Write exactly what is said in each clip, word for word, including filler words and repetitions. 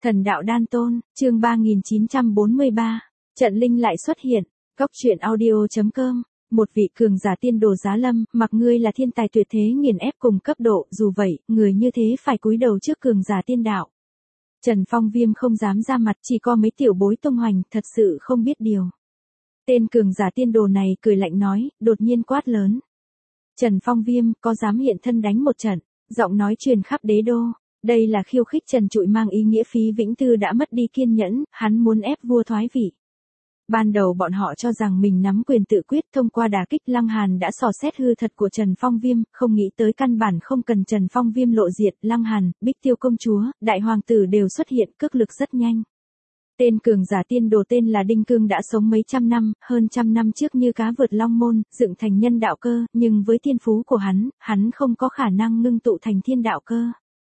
Thần đạo đan tôn, chương ba nghìn chín trăm bốn mươi ba. Trận linh lại xuất hiện. Cốc truyện audio chấm com. Một vị cường giả tiên đồ giá lâm, mặc ngươi là thiên tài tuyệt thế nghiền ép cùng cấp độ, dù vậy, người như thế phải cúi đầu trước cường giả tiên đạo. Trần Phong Viêm không dám ra mặt, chỉ có mấy tiểu bối tung hoành, thật sự không biết điều. Tên cường giả tiên đồ này cười lạnh nói, đột nhiên quát lớn. Trần Phong Viêm, có dám hiện thân đánh một trận? Giọng nói truyền khắp đế đô. Đây là khiêu khích trần trụi mang ý nghĩa Phí Vĩnh Tư đã mất đi kiên nhẫn, hắn muốn ép vua thoái vị. Ban đầu bọn họ cho rằng mình nắm quyền tự quyết, thông qua đả kích Lăng Hàn đã dò xét hư thật của Trần Phong Viêm, không nghĩ tới căn bản không cần Trần Phong Viêm lộ diện, Lăng Hàn, Bích Tiêu công chúa, đại hoàng tử đều xuất hiện, cước lực rất nhanh. Tên cường giả tiên đồ tên là Đinh Cương đã sống mấy trăm năm, hơn trăm năm trước như cá vượt long môn, dựng thành nhân đạo cơ, nhưng với thiên phú của hắn, hắn không có khả năng ngưng tụ thành thiên đạo cơ.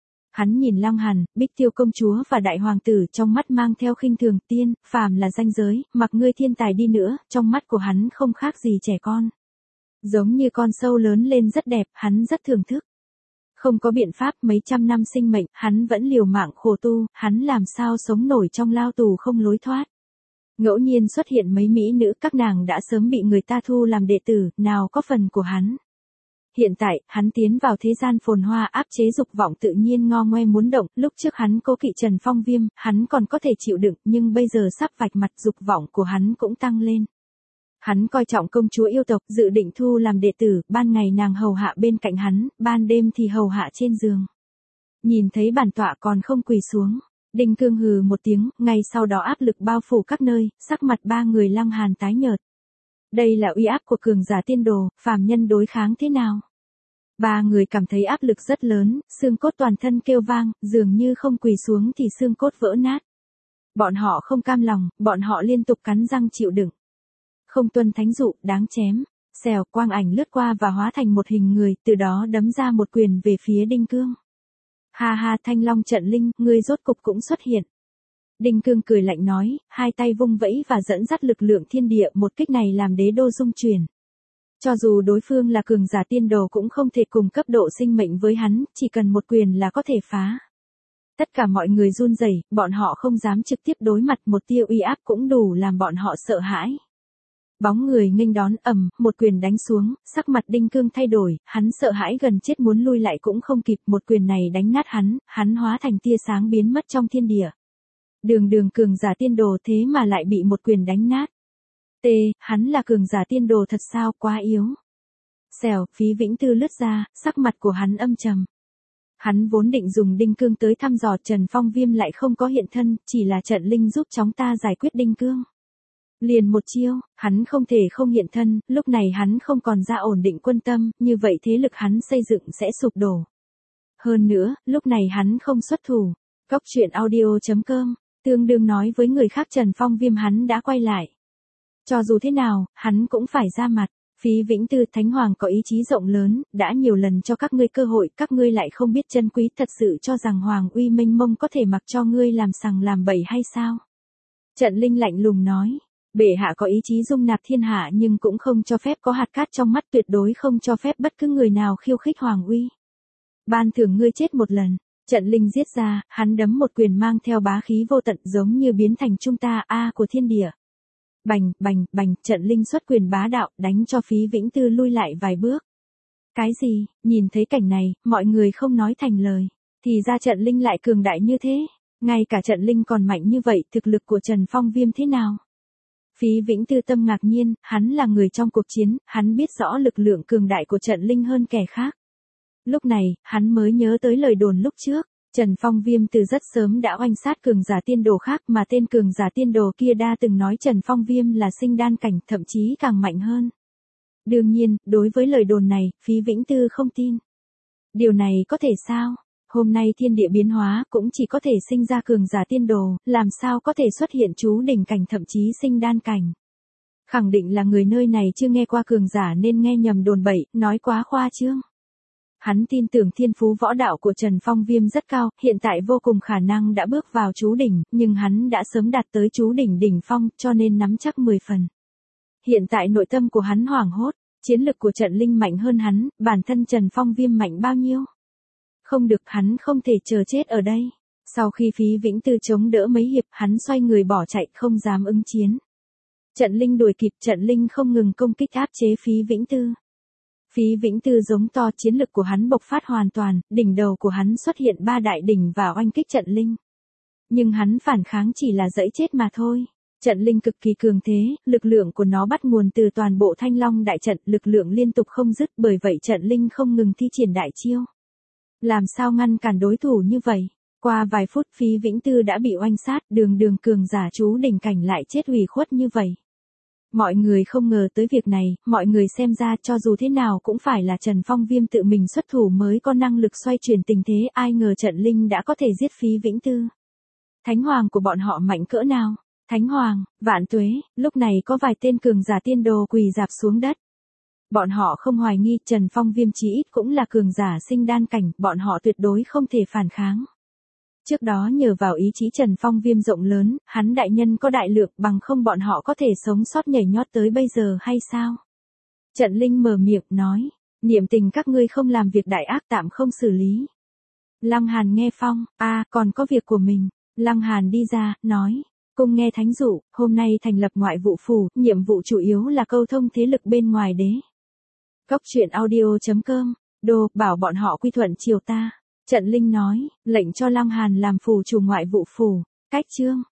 Hắn nhìn Lăng Hàn, Bích Tiêu công chúa và đại hoàng tử trong mắt mang theo khinh thường, tiên, phàm là ranh giới, mặc ngươi thiên tài đi nữa, trong mắt của hắn không khác gì trẻ con. Giống như con sâu lớn lên rất đẹp, hắn rất thưởng thức. Không có biện pháp, mấy trăm năm sinh mệnh, hắn vẫn liều mạng khổ tu, hắn làm sao sống nổi trong lao tù không lối thoát. Ngẫu nhiên xuất hiện mấy mỹ nữ, các nàng đã sớm bị người ta thu làm đệ tử, nào có phần của hắn. Hiện tại, hắn tiến vào thế gian phồn hoa, áp chế dục vọng tự nhiên ngo ngoe muốn động, lúc trước hắn cố kỵ Trần Phong Viêm, hắn còn có thể chịu đựng, nhưng bây giờ sắp vạch mặt dục vọng của hắn cũng tăng lên. Hắn coi trọng công chúa yêu tộc, dự định thu làm đệ tử, ban ngày nàng hầu hạ bên cạnh hắn, ban đêm thì hầu hạ trên giường. Nhìn thấy bản tọa còn không quỳ xuống, Đinh Cương hừ một tiếng, ngay sau đó áp lực bao phủ các nơi, sắc mặt ba người Lăng Hàn tái nhợt. Đây là uy áp của cường giả tiên đồ, phàm nhân đối kháng thế nào? Ba người cảm thấy áp lực rất lớn, xương cốt toàn thân kêu vang, dường như không quỳ xuống thì xương cốt vỡ nát. Bọn họ không cam lòng, bọn họ liên tục cắn răng chịu đựng. Không tuân thánh dụ, đáng chém. Xèo, quang ảnh lướt qua và hóa thành một hình người, từ đó đấm ra một quyền về phía Đinh Cương. Ha ha, Thanh Long trận linh, ngươi rốt cục cũng xuất hiện. Đinh Cương cười lạnh nói, hai tay vung vẫy và dẫn dắt lực lượng thiên địa, một kích này làm đế đô rung chuyển. Cho dù đối phương là cường giả tiên đồ cũng không thể cùng cấp độ sinh mệnh với hắn, chỉ cần một quyền là có thể phá. Tất cả mọi người run rẩy, bọn họ không dám trực tiếp đối mặt, một tia uy áp cũng đủ làm bọn họ sợ hãi. Bóng người nghênh đón, ầm, một quyền đánh xuống, sắc mặt Đinh Cương thay đổi, hắn sợ hãi gần chết muốn lui lại cũng không kịp, một quyền này đánh nát hắn, hắn hóa thành tia sáng biến mất trong thiên địa. Đường đường cường giả tiên đồ thế mà lại bị một quyền đánh nát. T, hắn là cường giả tiên đồ thật sao, quá yếu. Xèo, Phí Vĩnh Tư lướt ra, sắc mặt của hắn âm trầm. Hắn vốn định dùng Đinh Cương tới thăm dò Trần Phong Viêm lại không có hiện thân, chỉ là trận linh giúp chúng ta giải quyết Đinh Cương. Liền một chiêu, hắn không thể không hiện thân, lúc này hắn không còn ra ổn định quân tâm, như vậy thế lực hắn xây dựng sẽ sụp đổ. Hơn nữa, lúc này hắn không xuất thủ. Cốc truyện audio chấm com, tương đương nói với người khác Trần Phong Viêm hắn đã quay lại. Cho dù thế nào, hắn cũng phải ra mặt. Phí Vĩnh Tư, Thánh Hoàng có ý chí rộng lớn, đã nhiều lần cho các ngươi cơ hội, các ngươi lại không biết trân quý, thật sự cho rằng Hoàng uy mênh mông có thể mặc cho ngươi làm sằng làm bậy hay sao? Trận linh lạnh lùng nói, bệ hạ có ý chí dung nạp thiên hạ nhưng cũng không cho phép có hạt cát trong mắt, tuyệt đối không cho phép bất cứ người nào khiêu khích Hoàng uy. Ban thưởng ngươi chết một lần. Trận linh giết ra, hắn đấm một quyền mang theo bá khí vô tận giống như biến thành trung ta A của thiên địa. Bành, bành, bành, trận linh xuất quyền bá đạo, đánh cho Phí Vĩnh Tư lui lại vài bước. Cái gì, nhìn thấy cảnh này, mọi người không nói thành lời. Thì ra trận linh lại cường đại như thế. Ngay cả trận linh còn mạnh như vậy, thực lực của Trần Phong Viêm thế nào? Phí Vĩnh Tư tâm ngạc nhiên, hắn là người trong cuộc chiến, hắn biết rõ lực lượng cường đại của trận linh hơn kẻ khác. Lúc này, hắn mới nhớ tới lời đồn lúc trước. Trần Phong Viêm từ rất sớm đã oanh sát cường giả tiên đồ khác mà tên cường giả tiên đồ kia đã từng nói Trần Phong Viêm là sinh đan cảnh, thậm chí càng mạnh hơn. Đương nhiên, đối với lời đồn này, Phí Vĩnh Tư không tin. Điều này có thể sao? Hôm nay thiên địa biến hóa cũng chỉ có thể sinh ra cường giả tiên đồ, làm sao có thể xuất hiện chú đỉnh cảnh thậm chí sinh đan cảnh. Khẳng định là người nơi này chưa nghe qua cường giả nên nghe nhầm đồn bậy, nói quá khoa trương. Hắn tin tưởng thiên phú võ đạo của Trần Phong Viêm rất cao, hiện tại vô cùng khả năng đã bước vào chú đỉnh, nhưng hắn đã sớm đạt tới chú đỉnh đỉnh phong, cho nên nắm chắc mười phần. Hiện tại nội tâm của hắn hoảng hốt, chiến lực của trận linh mạnh hơn hắn, bản thân Trần Phong Viêm mạnh bao nhiêu? Không được, hắn không thể chờ chết ở đây. Sau khi Phí Vĩnh Tư chống đỡ mấy hiệp, hắn xoay người bỏ chạy không dám ứng chiến. Trận Linh đuổi kịp, Trận Linh không ngừng công kích áp chế Phí Vĩnh Tư. Phí Vĩnh Tư giống to, chiến lực của hắn bộc phát hoàn toàn, đỉnh đầu của hắn xuất hiện ba đại đỉnh và oanh kích Trận Linh. Nhưng hắn phản kháng chỉ là dẫy chết mà thôi. Trận Linh cực kỳ cường thế, lực lượng của nó bắt nguồn từ toàn bộ Thanh Long đại trận, lực lượng liên tục không dứt, bởi vậy Trận Linh không ngừng thi triển đại chiêu. Làm sao ngăn cản đối thủ như vậy? Qua vài phút Phí Vĩnh Tư đã bị oanh sát, đường đường cường giả chú đỉnh cảnh lại chết ủy khuất như vậy. Mọi người không ngờ tới việc này, mọi người xem ra cho dù thế nào cũng phải là Trần Phong Viêm tự mình xuất thủ mới có năng lực xoay chuyển tình thế, ai ngờ Trận Linh đã có thể giết Phí Vĩnh Tư. Thánh Hoàng của bọn họ mạnh cỡ nào? Thánh Hoàng, Vạn Tuế, lúc này có vài tên cường giả tiên đồ quỳ rạp xuống đất. Bọn họ không hoài nghi Trần Phong Viêm chí ít cũng là cường giả sinh đan cảnh, bọn họ tuyệt đối không thể phản kháng. Trước đó nhờ vào ý chí Trần Phong Viêm rộng lớn, hắn đại nhân có đại lượng, bằng không bọn họ có thể sống sót nhảy nhót tới bây giờ hay sao? Trận Linh mở miệng nói, niệm tình các ngươi không làm việc đại ác tạm không xử lý. Lăng Hàn nghe phong, a à, còn có việc của mình. Lăng Hàn đi ra, nói, cung nghe thánh dụ, hôm nay thành lập ngoại vụ phủ, nhiệm vụ chủ yếu là câu thông thế lực bên ngoài đế. Cốc truyện audio chấm com, đồ, bảo bọn họ quy thuận chiều ta. Trận Linh nói, lệnh cho Lăng Hàn làm phủ chủ ngoại vụ phủ, cách chương.